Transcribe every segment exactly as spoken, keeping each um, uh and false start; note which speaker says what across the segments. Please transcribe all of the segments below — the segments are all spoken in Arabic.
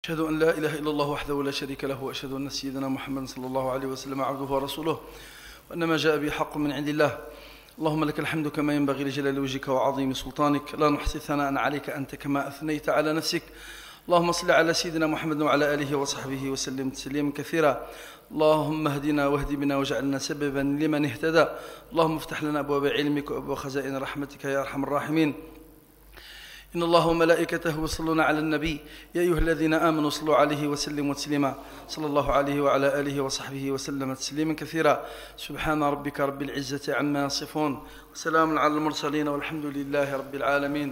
Speaker 1: أشهد أن لا إله إلا الله وحده لا شريك له، وأشهد أن سيدنا محمد صلى الله عليه وسلم عبده ورسوله، وأن ما جاء به حق من عند الله. اللهم لك الحمد كما ينبغي لجلال وجهك وعظيم سلطانك، لا نحصي ثناء عليك أنت كما أثنيت على نفسك. اللهم صل على سيدنا محمد وعلى آله وصحبه وسلم تسليما كثيرا. اللهم اهدنا واهد بنا واجعلنا سببا لمن اهتدى. اللهم افتح لنا أبواب علمك وأبواب خزائن رحمتك يا أرحم الراحمين. إن الله وملائكته يصلون على النبي يا أيها الذين آمنوا صلوا عليه وسلموا تسليما. صلى الله عليه وعلى آله وصحبه وسلم تسليما كثيرا. سبحان ربك رب العزة عما يصفون، وسلام على المرسلين، والحمد لله رب العالمين.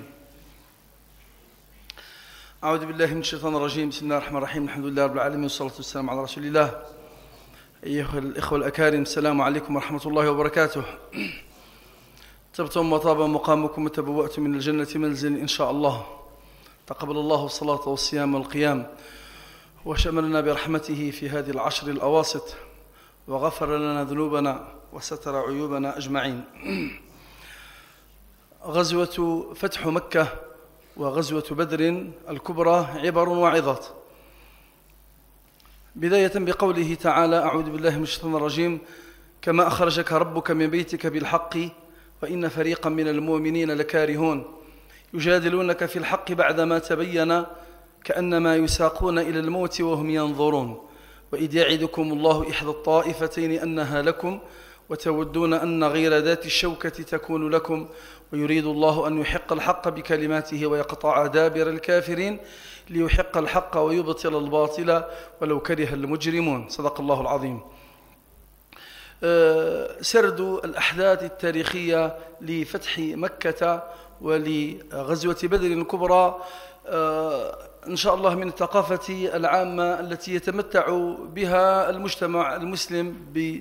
Speaker 1: أعوذ بالله من الشيطان الرجيم. بسم الله الرحمن الرحيم. الحمد لله رب العالمين، والصلاة والسلام على رسول الله. أيها الإخوة الأكارم، السلام عليكم ورحمة الله وبركاته. طبتم وطاب مقامكم وتبوأتم من الجنة منزل إن شاء الله. تقبل الله الصلاة والصيام والقيام، وشملنا برحمته في هذه العشر الأواسط، وغفر لنا ذنوبنا وستر عيوبنا أجمعين. غزوة فتح مكة وغزوة بدر الكبرى عبر وعظات. بداية بقوله تعالى: أعوذ بالله من الشيطان الرجيم: كما أخرجك ربك من بيتك بالحق وإن فريقا من المؤمنين لكارهون يجادلونك في الحق بعدما تبين كأنما يساقون إلى الموت وهم ينظرون وإذ يعدكم الله إحدى الطائفتين أنها لكم وتودون أن غير ذات الشوكة تكون لكم ويريد الله أن يحق الحق بكلماته ويقطع دابر الكافرين ليحق الحق ويبطل الباطل ولو كره المجرمون. صدق الله العظيم. سرد الأحداث التاريخية لفتح مكة ولغزوة بدر الكبرى إن شاء الله من الثقافة العامة التي يتمتع بها المجتمع المسلم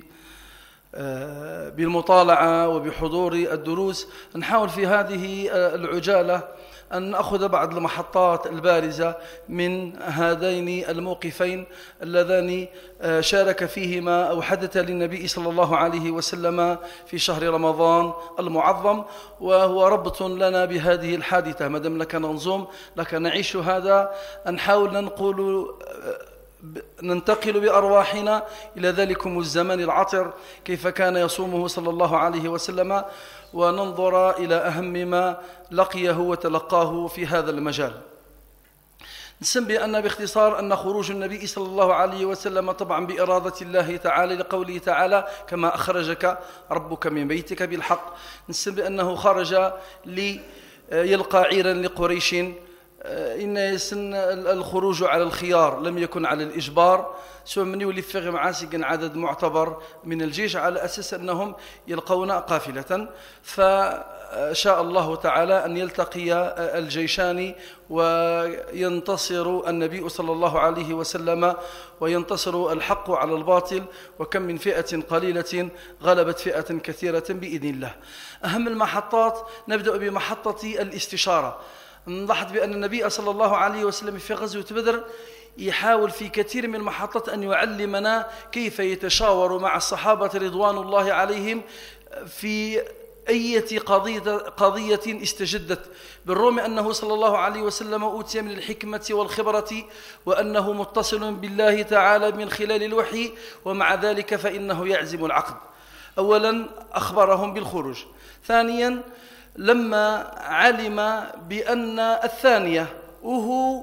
Speaker 1: بالمطالعة وبحضور الدروس. نحاول في هذه العجالة أن نأخذ بعض المحطات البارزة من هذين الموقفين اللذان شارك فيهما أو حدث للنبي صلى الله عليه وسلم في شهر رمضان المعظم، وهو ربط لنا بهذه الحادثة. ما دام لك ننظم لك نعيش هذا، نحاول ننقل ننتقل بأرواحنا إلى ذلكم الزمن العطر كيف كان يصومه صلى الله عليه وسلم، وننظر إلى أهم ما لقيه وتلقاه في هذا المجال. نسمي بأن باختصار أن خروج النبي صلى الله عليه وسلم طبعا بإرادة الله تعالى، لقوله تعالى: كما أخرجك ربك من بيتك بالحق. نسمي بأنه خرج ليلقى عيرا لقريش. إن يسن الخروج على الخيار، لم يكن على الإجبار. سوى من يولفغ معاسك عدد معتبر من الجيش على أساس أنهم يلقون قافلة، فشاء الله تعالى أن يلتقي الجيشان وينتصر النبي صلى الله عليه وسلم وينتصر الحق على الباطل، وكم من فئة قليلة غلبت فئة كثيرة بإذن الله. أهم المحطات نبدأ بمحطة الاستشارة. نلاحظ بأن النبي صلى الله عليه وسلم في غزوة بدر يحاول في كثير من المحطات أن يعلمنا كيف يتشاور مع الصحابة رضوان الله عليهم في أي قضية, قضية استجدت، بالرغم أنه صلى الله عليه وسلم أوتي من الحكمة والخبرة وأنه متصل بالله تعالى من خلال الوحي، ومع ذلك فإنه يعزم العقد. أولا أخبرهم بالخروج. ثانيا لما علم بأن الثانية وهو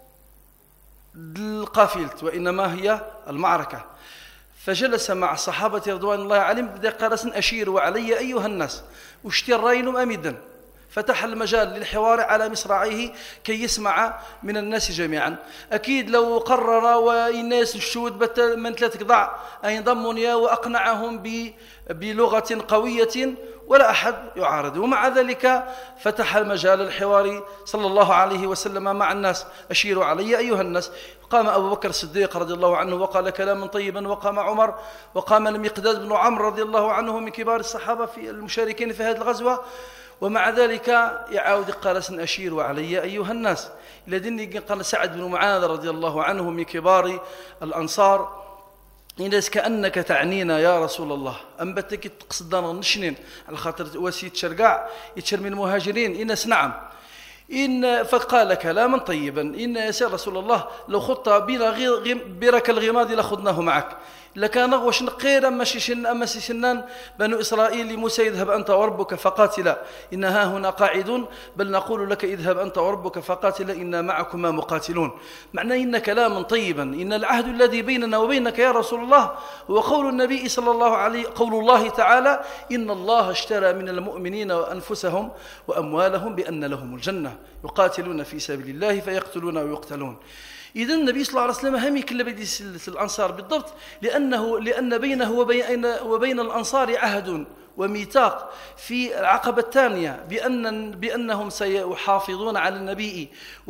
Speaker 1: القافلة وإنما هي المعركة، فجلس مع الصحابة رضوان الله عليهم بدأ قال: أشيروا علي أيها الناس واشترين أمدا. فتح المجال للحوار على مصراعيه كي يسمع من الناس جميعا. أكيد لو قرر والناس الشود من ثلاث قضاع أن ينضموا وأقنعهم بلغة قوية ولا أحد يعارض، ومع ذلك فتح المجال الحواري صلى الله عليه وسلم مع الناس: أشيروا علي أيها الناس. قام أبو بكر الصديق رضي الله عنه وقال كلاما طيبا، وقام عمر، وقام المقداد بن عمرو رضي الله عنه من كبار الصحابة في المشاركين في هذه الغزوة، ومع ذلك يعاود قال: أشيروا علي أيها الناس. لدني قال سعد بن معاذ رضي الله عنه من كبار الأنصار: إنس كأنك تعنينا يا رسول الله، أم بتك تقصدنا نشنين على خاطر وسيت شرقاع يتشر من المهاجرين. إنس نعم. إن فقال كلاما طيبا: إن يا رسول الله لو خضت بنا برك الغماد لخضناه معك، لكان غوش نقير أما شن أما شنان بنو إسرائيل موسى: اذهب أنت وربك فقاتلا إنها هنا قاعدون، بل نقول لك اذهب أنت وربك فقاتلا إنا معكما مقاتلون. معنى إن كلاما طيبا، إن العهد الذي بيننا وبينك يا رسول الله هو قول النبي صلى الله عليه قول الله تعالى: إن الله اشترى من المؤمنين وأنفسهم وأموالهم بأن لهم الجنة يقاتلون في سبيل الله فيقتلون ويقتلون. إذن النبي صلى الله عليه وسلم هم يكلم بدي الأنصار بالضبط، لأنه لأن بينه وبين وبين الأنصار عهد وميثاق في العقبة الثانية بأن بأنهم سيحافظون على النبي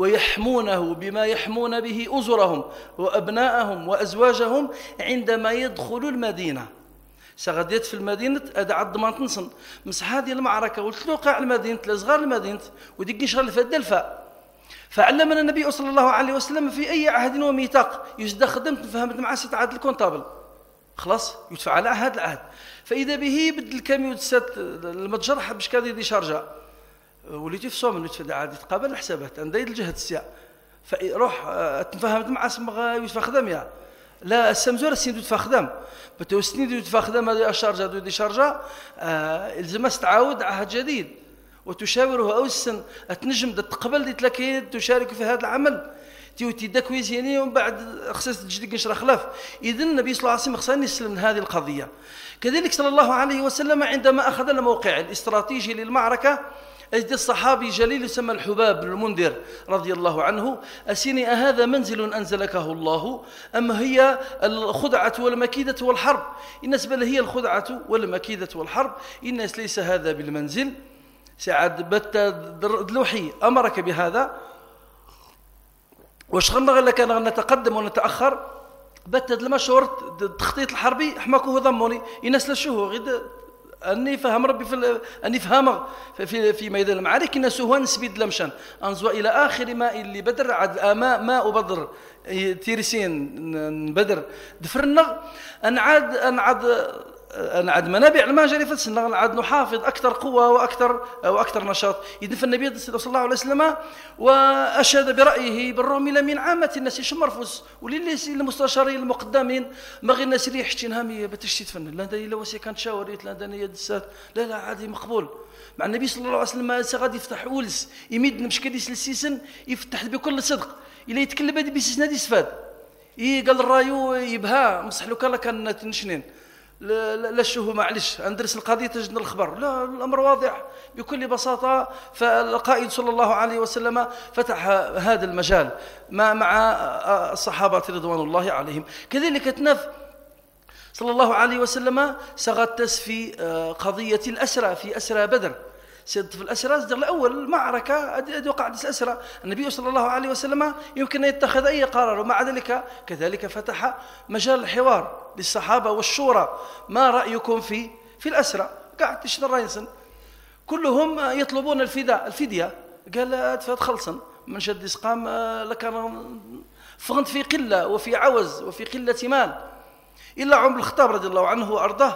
Speaker 1: ويحمونه بما يحمون به أزرهم وأبناءهم وأزواجهم عندما يدخلوا المدينة. سغديت في المدينة أدعى الضمان تنصن مسح هذه المعركة وتلوقع المدينة لصغار المدينة وديك شغل في الدلفة. فعلمنا النبي صلى الله عليه وسلم في أي عهد وميثاق يجد خدمت فهمت مع ست عهد الكونتابل خلاص يدفع على عهد العهد، فإذا به بدل الكاميو تسات المتجر حب شكادي دي شارجة وليتي في صوم يدفع عادي تقابل الحسابات عند الجهة السياء فروح تفهمت مع اسمها يدفع خدم يا لا السمزور السين يدفع خدم بتوسني يدفع خدم هذه الشارجة دي شارجة آه الزم استعاود عهد جديد وتشاوره أوسن أتنجم تقبل دي تلاكيد تشارك في هذا العمل تيوتي دا كويس يعني ومن بعد خصيص تجدك نشر خلاف. إذن النبي صلى الله عليه وسلم خصاني يسلم من هذه القضية. كذلك صلى الله عليه وسلم عندما أخذ الموقع الاستراتيجي للمعركة أجد الصحابي جليل يسمى الحباب بن المنذر رضي الله عنه: أسيني أهذا منزل أنزلكه الله أم هي الخدعة والمكيدة والحرب؟ الناس بل هي الخدعة والمكيدة والحرب، الناس ليس هذا بالمنزل. سعد بت دلوحي أمرك بهذا وشغلنا غير كان نتقدم ونتأخر بتد المشهور التخطيط الحربي حماكوه ضموني الناس للشهور غير أني فهم ربي في أني فهم في في ميدان المعارك الناس هو نسبيد لمشان أنزوا إلى آخر ماء اللي بدر عد ماء ماء بدر تيرسين بدر دفرنا أن عاد أن عاد أن عاد منابع الماء جري فلسنا أن عاد نحافظ أكثر قوة وأكثر وأكثر نشاط. إذن فالنبي صلى الله عليه وسلم وأشاد برأيه بالروم إلى من عامة الناس شمر فوس وللي المستشارين المقدمين ما غير الناس اللي يحشين هامية بتشتيت فن لا دني لو كانت شاوريت لا دني يدسات لا لا عادي مقبول مع النبي صلى الله عليه وسلم. سغاد يفتح ولس يمد مشكل السيسن يفتح بكل صدق إلى يتكلم هذه بسيس نادي استفاد إيه قال الرايو يبها مصح له كلا كان تنشنين لا لا شو معلش ندرس القضية تجد الخبر لا الأمر واضح بكل بساطة. فالقائد صلى الله عليه وسلم فتح هذا المجال مع مع الصحابة رضوان الله عليهم. كذلك تنف صلى الله عليه وسلم سغتس في قضية الأسرى في أسرى بدر. سيد في الأسرى الأول معركة أدي وقعت الأسرى النبي صلى الله عليه وسلم يمكن أن يتخذ أي قرار، ومع ذلك كذلك فتح مجال الحوار للصحابة والشورى. ما رأيكم في في الأسرى؟ قاعد تشن الرئيسن كلهم يطلبون الفداء الفدية. قال أدفت خلصا من شد إسقام لكان فغنت في قلة وفي عوز وفي قلة مال. إلا عمر الخطاب رضي الله عنه وأرضاه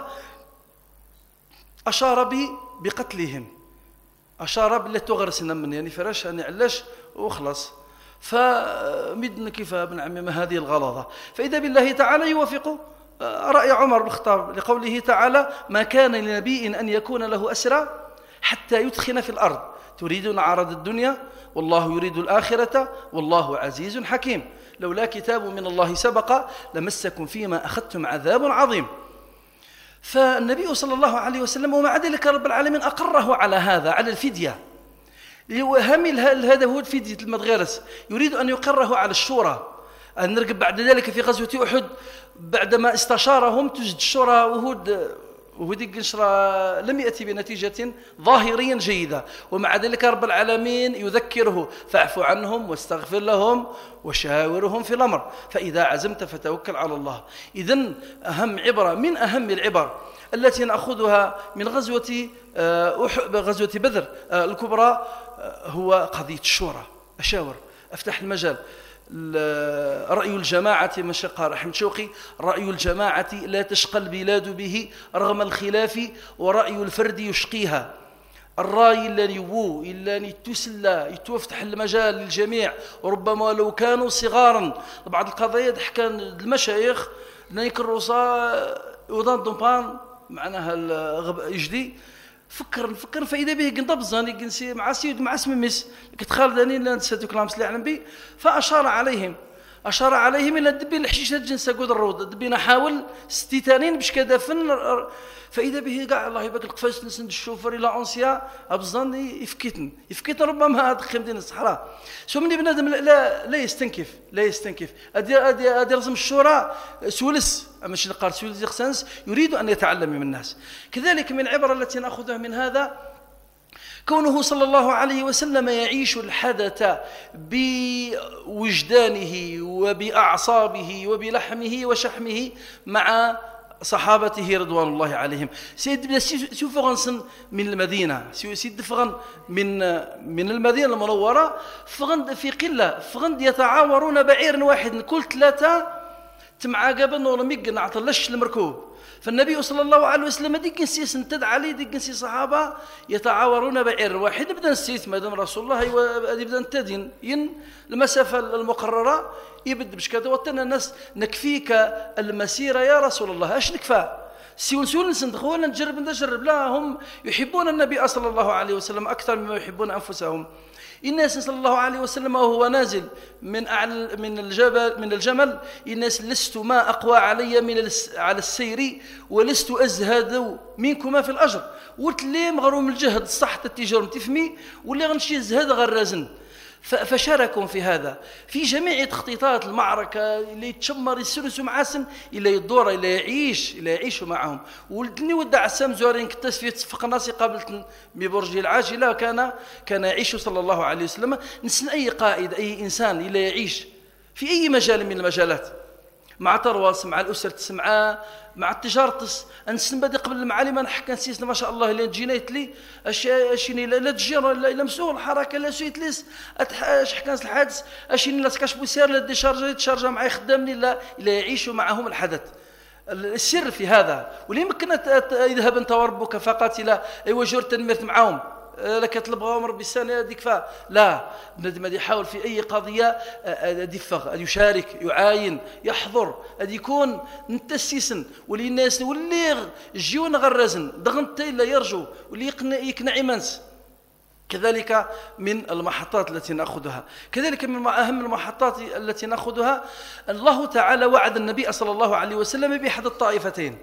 Speaker 1: أشار بي بقتلهم، أشار بالله تغرسنا من يعني فراش أنا علاش وخلص. فمدن كيف ابن عمي هذه الغلظة. فإذا بالله تعالى يوافق رأي عمر بن الخطاب لقوله تعالى: ما كان لنبي أن يكون له أسرى حتى يدخن في الأرض تريدون عرض الدنيا والله يريد الآخرة والله عزيز حكيم لولا كتاب من الله سبق لمسكم فيما أخذتم عذاب عظيم. فالنبي صلى الله عليه وسلم ومع ذلك رب العالمين أقره على هذا على الفدية. همل هذا هو الفدية المدغرس يريد أن يقره على الشورى. أن نرقب بعد ذلك في غزوة أحد بعدما استشارهم تجد الشورى وهود وهديك الشورى لم يأتي بنتيجة ظاهريا جيدة، ومع ذلك رب العالمين يذكره: فاعف عنهم واستغفر لهم وشاورهم في الأمر فإذا عزمت فتوكل على الله. إذن أهم عبرة من أهم العبر التي نأخذها من غزوة غزوة بدر الكبرى هو قضية الشورى. أشاور أفتح المجال. رأي الجماعة مشقى رحمة شوقي: رأي الجماعة لا تشقى البلاد به رغم الخلاف ورأي الفرد يشقيها. الراي إلا يوو إلا يتسلى يتوفتح المجال للجميع، وربما لو كانوا صغارا. بعض القضايا حكى المشايخ نيكروسا ودان دومبان معناها يجدي فكر نفكر فإذا به قنضب زاني قنسي مع سيد مع اسم مس كتخالداني لا نسيت كلام سلي علم بي، فأشار عليهم أشار عليهم إلى دبي الحشيشة الجنس قود الروض دبينا حاول ستيتانين باش كذا فن، فإذا به قاع الله يبارك القفاش نسند الشوفر إلى أنسيا أبزان يفكتن يفكتن ربما هذا خيم دين الصحراء. سو من بنادم لا لا يستنكف لا يستنكف أدي أدي أدي رسم الشورى سولس مش قال سولس يخسنس يريد أن يتعلم من الناس. كذلك من العبرة التي نأخذها من هذا كونه صلى الله عليه وسلم يعيش الحدث بوجدانه وبأعصابه وبلحمه وشحمه مع صحابته رضوان الله عليهم. سيد سيفغنسن من المدينة سيد فغن من من المدينة المنورة فغن في قلة فغن يتعاورون بعير واحد كل ثلاثة تمعاقبا ورميق نعطلش المركوب. فالنبي صلى الله عليه وسلم ديك نسي سنتد عليه ديك نسي صحابة يتعاورون بعير واحد نبدا نسيت مادام رسول الله يبدا نتدين ين المسافة المقررة يبدا باش كذا وطنا الناس نكفيك المسيرة يا رسول الله اش نكفى سيون سيون نسندخوا ولا نجرب نجرب لا هم يحبون النبي صلى الله عليه وسلم أكثر مما يحبون أنفسهم. الناس صلى الله عليه وسلم وهو نازل من أعلى من الجبل من الجمل الناس لست ما أقوى علي من على السير ولست أزهد منكما في الأجر وتلي مغروم الجهد صح التجار تفمي واللي غنشي زهد غرازن. فشاركوا في هذا في جميع تخطيطات المعركة اللي يتشمر يسرسوا معاسن إلا يدور إلا يعيش إلا يعيشوا معهم. ولدني ودع السام زورين كتاس في تصفق ناسي قابلت ببرج العاجلة كان كان يعيش صلى الله عليه وسلم. نسن أي قائد أي إنسان إلا يعيش في أي مجال من المجالات مع ترواس مع الأسرة مع مع التجارة نسن بدي قبل المعالم نحكي نسيسنا ما شاء الله اللي جينيت لي اشيني لا تجير لا مسؤول الحركه لا سويت ليس اش حكى الحادث اشيني لا سكاش بوسير لا ديشارجي تشارجا معي خدامني لا لا يعيشوا معهم الحدث. السر في هذا واللي يمكن يذهب انت وربك فقاتلا ايوا جور تنمرت معاهم لك تطلبهم ربي السنه هذيك فا لا بنادم غادي يحاول في اي قضيه غادي يفغ غادي يشارك يعاين يحضر غادي يكون متسسا واللي الناس واللي جيون غرزن دغنت الا يرجو واللي يقنع يقنع ايمانس. كذلك من المحطات التي ناخذها كذلك من اهم المحطات التي ناخذها الله تعالى وعد النبي صلى الله عليه وسلم باحد الطائفتين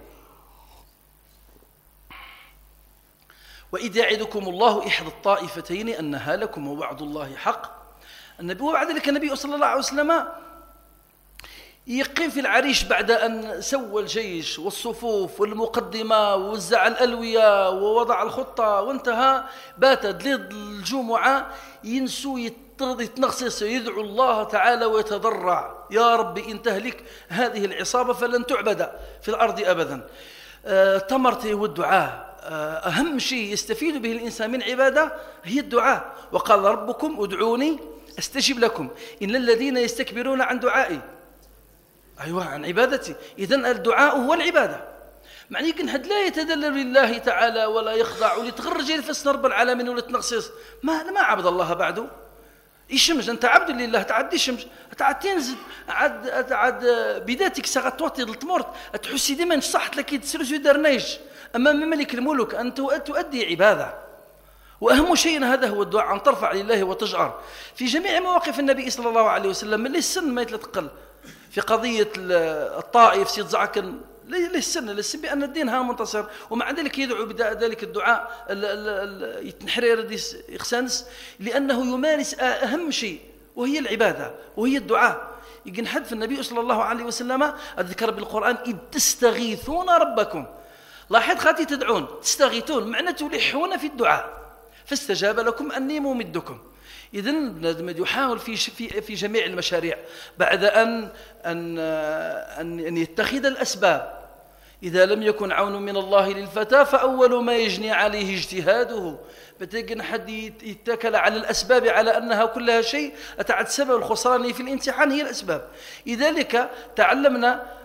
Speaker 1: وإذ يعدكم الله إحدى الطائفتين أنها لكم ووعد الله حق. النبي وبعد ذلك النبي صلى الله عليه وسلم يقيم في العريش بعد أن سوى الجيش والصفوف والمقدمة ووزع الألوية ووضع الخطة وانتهى بات ليض الجمعة ينسو يتنغصص يدعو الله تعالى ويتضرع يا رب إن تهلك هذه العصابة فلن تعبد في الأرض أبدا. آه تمرته والدعاء أهم شيء يستفيد به الإنسان من عبادة هي الدعاء. وقال ربكم ادعوني أستجب لكم إن الذين يستكبرون عن دعائي أيوة عن عبادتي. إذن الدعاء هو العبادة. معني يمكن حد لا يتدلل لله تعالى ولا يخضع ولتغرج يلفس رب العالمين ولا تنغصص ما ما عبد الله بعده يشمج أنت عبد لله تعدي شمج تعد تنزل عد عد بداتك سغتوطي التمرت تحسي ديما صحت لك تسرج درنيج أمام ملك الملوك أن تؤدي عبادة. وأهم شيء هذا هو الدعاء أن ترفع لله وتجأر في جميع مواقف النبي صلى الله عليه وسلم من السن ما يتلتقل في قضية الطائف سيد زعكن للسن للسن بأن الدين ها منتصر ومع ذلك يدعو بذلك الدعاء يتنحرير يخسانس لأنه يمارس أهم شيء وهي العبادة وهي الدعاء. يجن حد في النبي صلى الله عليه وسلم أذكر بالقرآن إذ تستغيثون ربكم لاحظ خاتي تدعون تستغيثون معنى تلحون في الدعاء فاستجاب لكم أني ممدكم. إذن بنادم يحاول في في في جميع المشاريع بعد أن أن أن يتخذ الأسباب. إذا لم يكن عون من الله للفتى فأول ما يجني عليه اجتهاده. بتجن حد يتكل على الأسباب على أنها كلها شيء أتعد سبب الخسران في الامتحان هي الأسباب. لذلك تعلمنا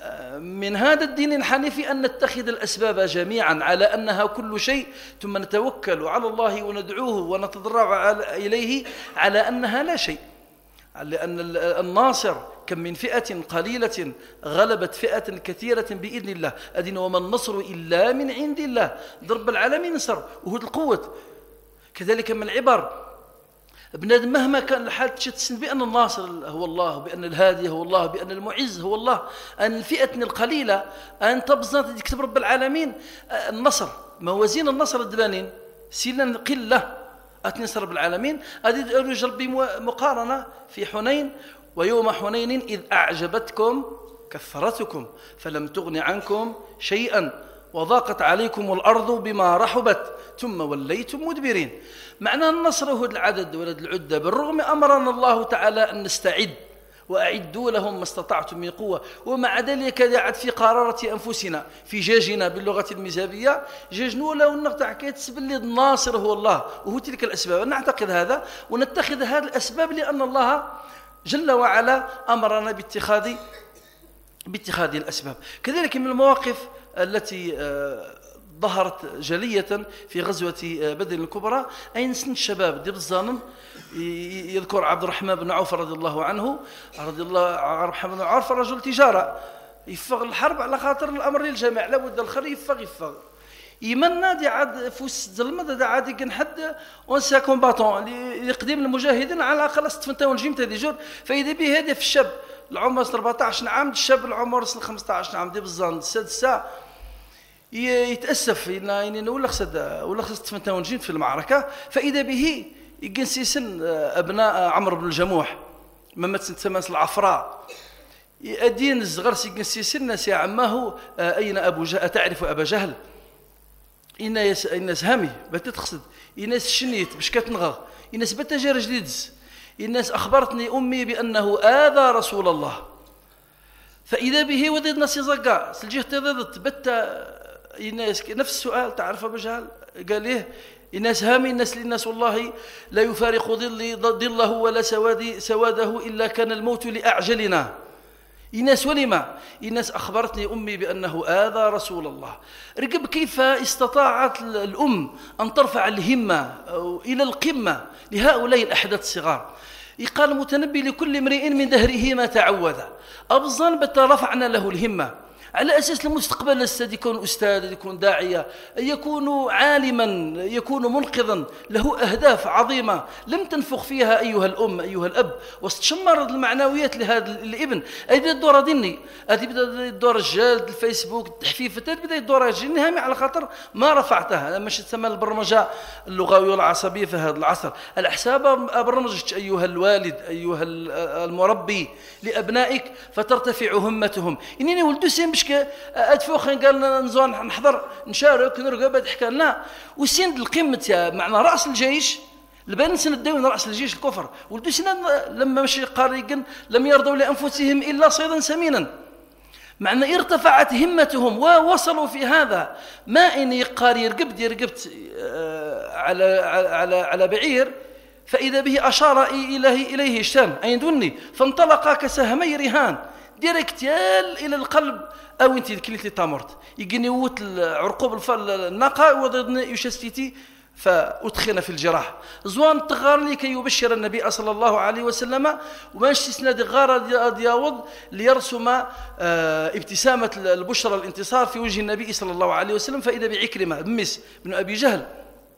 Speaker 1: من هذا الدين الحنيفي أن نتخذ الأسباب جميعا على أنها كل شيء، ثم نتوكل على الله وندعوه ونتضرع إليه على أنها لا شيء. لأن الناصر كم من فئة قليلة غلبت فئة كثيرة بإذن الله. أدين وما النصر إلا من عند الله، ضرب العالمين نصر وهو القوة. كذلك من العبر بنادم مهما كان الحال تشتسن بأن الناصر هو الله، بأن الهادي هو الله، بأن المعز هو الله. أن الفئة القليلة أن تبزنت يكتب رب العالمين النصر، موازين النصر الدبانين سيلا قلة أتنصر رب العالمين. هذه يجرب مقارنة في حنين: ويوم حنين إذ أعجبتكم كثرتكم فلم تغن عنكم شيئا وضاقت عليكم الأرض بما رحبت ثم وليتم مدبرين. معنى النصر هو العدد ولد العدة، بالرغم أمرنا الله تعالى أن نستعد وأعدوا لهم ما استطعتم من قوة، ومع ذلك دعت في قرارة أنفسنا في جاجنا باللغة المزابية جاجنوا لو نقطع كيتسب اللي الناصر هو الله وهو تلك الأسباب. نعتقد هذا ونتخذ هذه الأسباب لأن الله جل وعلا أمرنا باتخاذ باتخاذ الأسباب. كذلك من المواقف التي ظهرت جلية في غزوة بدر الكبرى أين سن الشباب ديال الظالم. يذكر عبد الرحمن بن عوف رضي الله عنه رضي الله عبد الرحمن بن عوف رجل تجارة يفغ الحرب على خاطر الأمر للجميع، لابد الخير يفغ يفغ يمنى دي عاد فوس ظلمة دا عادي كان حد اونسا كومباتون يقدم المجاهدين على الأقل استفنتاون جيم تاع دي جور. فإذا به هذا في الشاب العمر أربعطاش عام، الشاب العمر خمسطاش عام دي بالظن السادسة يتأسف إن ولا خسد ولا خسد تفنتاون جيم في المعركة. فإذا به يجنسيسن أبناء عمرو بن الجموح مما تسمى العفراء الدين الصغر سيجنسيسن ناس يا عماه أين أبو جهل تعرف أبا جهل الناس الناس هامي بتتقصد الناس شنيت باش كتنغى الناس بتجار جديدز الناس أخبرتني أمي بأنه آذى رسول الله. فإذا به وديد ناس يزقى سلجيه تضدت بت الناس نفس السؤال تعرف أبو جهل قال ليه الناس هامي الناس للناس والله لا يفارق ظلي ظله ولا سوادي سواده إلا كان الموت لأعجلنا. الناس ولما الناس أخبرتني أمي بأنه آذى رسول الله. رقب كيف استطاعت الأم أن ترفع الهمة إلى القمة لهؤلاء الأحداث الصغار. يقال المتنبي لكل امرئ من دهره ما تعود. أبظن بت رفعنا له الهمة على أساس المستقبل الأستاذ يكون أستاذ، يكون داعية، يكون عالما، يكون منقذا، له أهداف عظيمة لم تنفخ فيها أيها الأم أيها الأب واستشمر المعنويات لهذا الابن. هذه الدورة ديني، هذه بدأ الدورة الجلد الفيسبوك التحفيف بدأ الدورة جيني هامي على خاطر ما رفعتها. مش تسمى البرمجة اللغوية والعصبية في هذا العصر. الأحساب برمجت أيها الوالد أيها المربي لأبنائك فترتفع همتهم. إنني ولدو سين باش أدفوخ قال نزون نحضر نشارك نرقب تحكى لنا وسند القمة يا معنى رأس الجيش لبان سنة الدولة رأس الجيش الكفر ولدو سنة لما مشي قاريقا لم يرضوا لأنفسهم إلا صيدا سمينا. معنى ارتفعت همتهم ووصلوا في هذا. ما إن يقاري يرقبت يرقبت على على على بعير فإذا به أشار إليه إليه الشام أين دوني فانطلقا كسهمي رهان ديريكتيال إلى القلب أو أنت كليتي تامرت يجيني ووت عرقوب الفل الناقة وضدني يشستيتي فأدخن في الجراح. زوان تغار لي كي يبشر النبي صلى الله عليه وسلم وماشي سناد غار دياوض ليرسم ابتسامة البشرى الانتصار في وجه النبي صلى الله عليه وسلم. فإذا بعكرمة بمس بن أبي جهل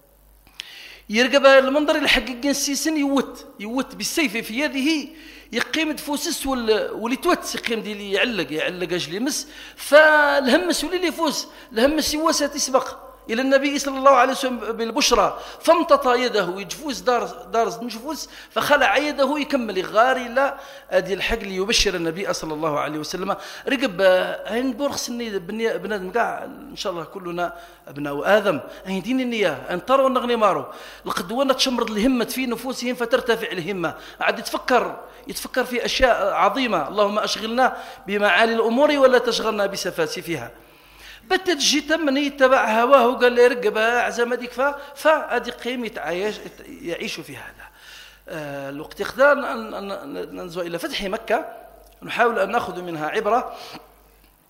Speaker 1: يرقب المنظر الحقيقي السيسن يوت يوت بالسيف في يده يقيم تفوسس واللي توت يقيم ديالي يعلق يعلق اجلي مس فالهمس ولي اللي يفوز الهمس يواسه تسبق الى النبي صلى الله عليه وسلم بالبشرى فامتطى يده يجفوز دار دار نجفوز فخلع يده يكمل غاري لا ادي الحق اللي يبشر النبي صلى الله عليه وسلم. رقب هين بورخ سني بنادم كاع ان شاء الله كلنا ابناء ادم هين دين النيه ان تروا نغني مارو القدوانه تشمرض الهمه في نفوسهم فترتفع الهمه عاد يتفكر يتفكر في اشياء عظيمه. اللهم اشغلنا بمعالي الامور ولا تشغلنا بسفاسفها. بتجي تم يتبع هواه وقال لي رقب عزم هذيك فهذه قيم يتعايش يعيش في هذا آه الوقت. اختار أن ننزل إلى فتح مكة نحاول أن نأخذ منها عبرة.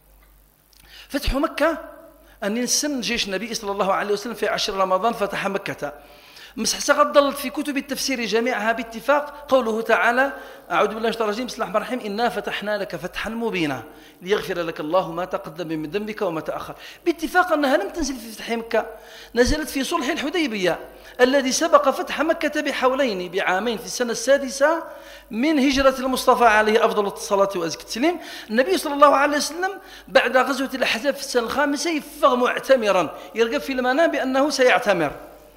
Speaker 1: فتح مكة أن ينسن جيش النبي صلى الله عليه وسلم في عشر رمضان فتح مكة. مسح ضلت في كتب التفسير جميعها باتفاق قوله تعالى: أعوذ بالله من الشيطان الرجيم، بسم الله الرحمن الرحيم، إنا فتحنا لك فتحا مبينا ليغفر لك الله ما تقدم من ذنبك وما تأخر. باتفاق أنها لم تنزل في فتح مكة، نزلت في صلح الحديبية الذي سبق فتح مكة بحولين بعامين في السنة السادسة من هجرة المصطفى عليه أفضل الصلاة وأزكى التسليم. النبي صلى الله عليه وسلم بعد غزوة الأحزاب في السنة الخامسة يفغ معتمرا، يرغب في المنام بأنه سيعتمر،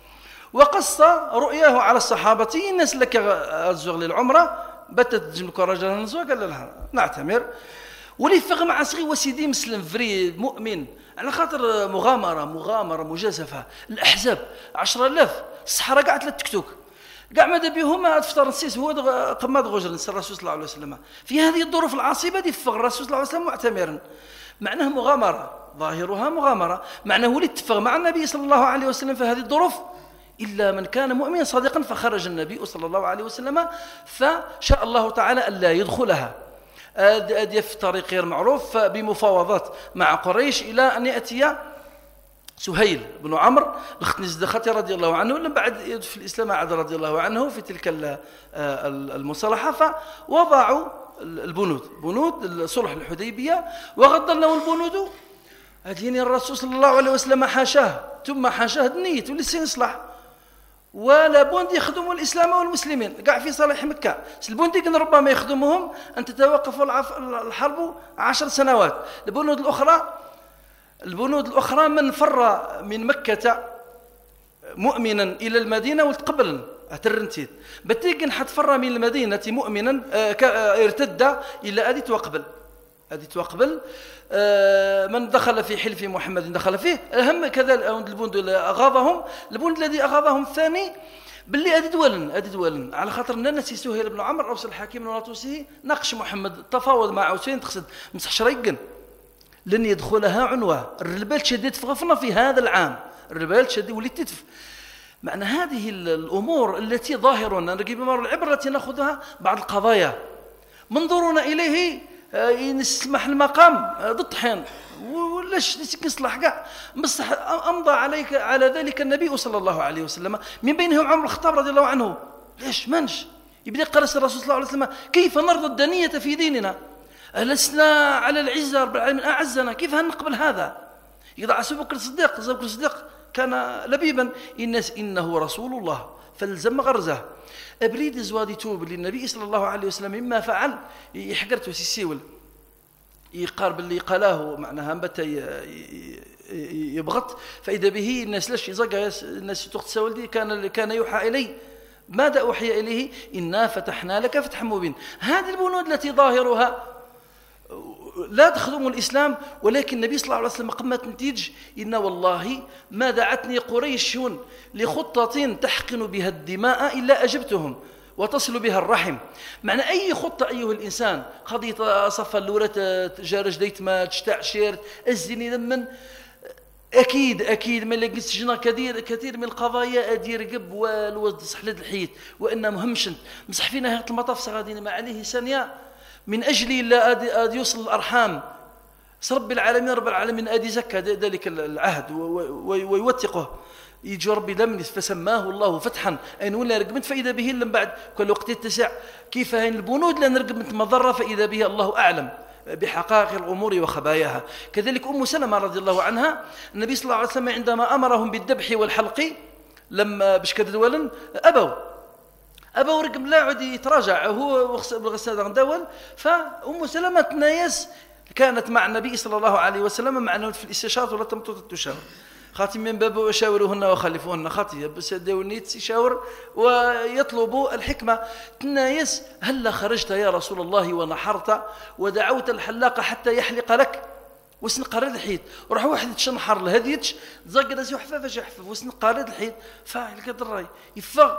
Speaker 1: وقص رؤياه على الصحابة: الناس لك الزغ للعمرة بتت تجملك رجلا نزوى، قال لها نعتمر. ولي فغ مع صغير وسيدي مسلم فريد مؤمن، على خاطر مغامرة مغامرة مجازفة. الأحزاب عشرة آلاف، الصحراء قاعدة تكتك قاع ماذا بهم تفطر نسيس هو قماد غجر الرسول صلى الله عليه وسلم. في هذه الظروف العاصبة دي فغ الرسول صلى الله عليه وسلم معتمرا، معناه مغامرة، ظاهرها مغامرة، معناه ولي اتفق مع النبي صلى الله عليه وسلم في هذه الظروف إلا من كان مؤمنا صادقا. فخرج النبي صلى الله عليه وسلم فشاء الله تعالى ألا يدخلها، أدي في طريق غير معروف بمفاوضات مع قريش إلى أن يأتي سهيل بن عمرو الخنزدخة رضي الله عنه، لم بعد في الإسلام عاد رضي الله عنه في تلك المصالحة، فوضعوا البنود بنود صلح الحديبية وغض له البنود. هديني الرسول صلى الله عليه وسلم حاشاه ثم حاشاه النية ولسه يصلح، ولا بوند يخدموا الإسلام والمسلمين قاع في صالح مكة. البوند ربما يخدمهم أن تتوقف الحرب عشر سنوات. البنود الأخرى البنود الأخرى من فر من مكة مؤمنا إلى المدينة وتقبل أترنتيد بتيجن حتفر من المدينة مؤمنا ارتد إلى أدي توقبل أدي توقبل من دخل في حلف محمد دخل فيه. أهم كذا البند اللي أغاضهم، البند الذي أغاضهم الثاني باللي أدي دولا أدي دولا على خاطر الناس سهيل بن عمرو أوصل الحكيم وناطوسه ناقش محمد تفاوض مع عسين تقصد مسح شريقا لن يدخلها عنوة. الربال شديد فغفنا في هذا العام، الربال شديد ولي تتف. معنى هذه الأمور التي ظاهرة نرجع بمر العبرة التي نأخذها بعض القضايا منظورنا إليه نسمح المقام ضد حين ولاش نصلح كاع بصح امضى عليك على ذلك النبي صلى الله عليه وسلم، من بينهم عمر الخطاب رضي الله عنه. ليش منش يبدا قال الرسول صلى الله عليه وسلم: كيف نرضى الدنية في ديننا؟ ألسنا على العزة رب العالمين أعزنا، كيف هنقبل هذا؟ يضع أبو بكر الصديق أبو بكر الصديق كان لبيبا الناس إنه رسول الله فالزم غرزه. أبريد زوادي توب للنبي صلى الله عليه وسلم مما فعل يحقرته سيسيول يقارب اللي قالاه معناها بتا يبغط فإذا به الناس لاش يزقى الناس تغتسول دي كان كان يوحى إليه ماذا أوحي إليه؟ إنا فتحنا لك فتحا مبين. هذه البنود التي ظاهرها لا تخدم الإسلام، ولكن النبي صلى الله عليه وسلم قمت نتيج: إن والله ما دعتني قريش لخطة تحقن بها الدماء إلا أجبتهم وتصل بها الرحم. معنى أي خطة أيها الإنسان قضية صفى اللورة جارج ديت ما تشتع شير الزني لمن أكيد أكيد ما لقيت سجنا كثير كثير من القضايا أدير قب والوزد صحلد الحيط وإن مهمشن مسح فينا نهاية المطاف صغادين ما عليه ثانية من أجل لا أدي, أدي يوصل الأرحام رب العالمين رب العالمين أدي زكى ذلك العهد ويوثقه يجي ربي لمنس فسماه الله فتحا أين ولا رقمت فإذا به لم بعد كل وقت يتسع كيف هين البنود لأن رقمت مضرة فإذا به الله أعلم بحقائق الأمور وخباياها. كذلك أم سلمة رضي الله عنها النبي صلى الله عليه وسلم عندما أمرهم بالذبح والحلق لما بشكد دولا أبوا أبوا رقم لا عد يتراجع هو بالغسالة دول. فأم سلمة تنايس كانت مع النبي صلى الله عليه وسلم مع في الاستشارة ولا تمتط تشاور خاطي من باب وشاوروهن وخلفوهن خاطي بس داونيت يشاور ويطلبوا الحكمة. تنايس هل خرجت يا رسول الله ونحرت ودعوت الحلاق حتى يحلق لك وسنقرد الحيط وراح واحد تشنحر لهديتش تزقد سي حفافه يحفف وسنقرد الحيط فاعل كدراي يفغ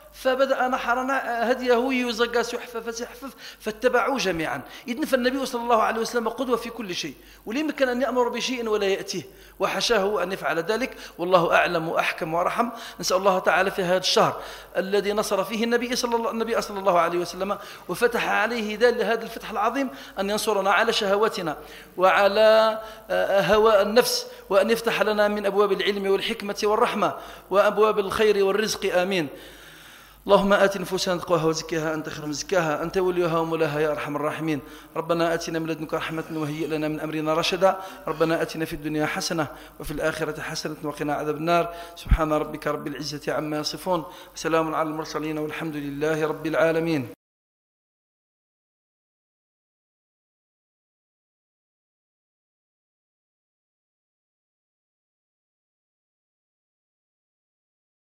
Speaker 1: فبدأ نحر هديه يزقاس يحفف يحفف فاتبعوه جميعا. إذن فالنبي صلى الله عليه وسلم قدوة في كل شيء، ولا يمكن أن يأمر بشيء ولا يأتيه، وحشاه أن يفعل ذلك، والله أعلم وأحكم وأرحم. نسأل الله تعالى في هذا الشهر الذي نصر فيه النبي صلى الله, النبي صلى الله عليه وسلم وفتح عليه هذا الفتح العظيم أن ينصرنا على شهواتنا وعلى هواء النفس، وأن يفتح لنا من أبواب العلم والحكمة والرحمة وأبواب الخير والرزق، آمين. اللهم آت نفوسنا تقواها وزكها أنت خير من زكاها، أنت وليها ومولاها يا أرحم الراحمين. ربنا آتنا من لدنك رحمة وهيئ لنا من أمرنا رشدا. ربنا آتنا في الدنيا حسنة وفي الآخرة حسنة وقنا عذاب النار. سبحان ربك رب العزة عما يصفون، وسلام على المرسلين والحمد لله رب العالمين.